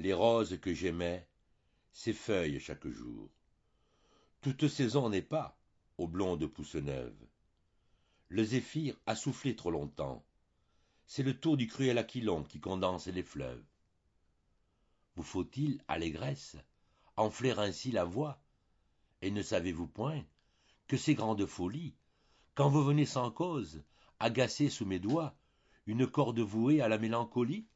les roses que j'aimais s'effeuillent chaque jour. Toute saison n'est pas aux blondes pousses neuves. Le zéphyr a soufflé trop longtemps. C'est le tour du cruel Aquilon qui condense les fleuves. Vous faut-il, allégresse, enfler ainsi la voix? Et ne savez-vous point que c'est grande folie, quand vous venez sans cause, agacer sous mes doigts, une corde vouée à la mélancolie?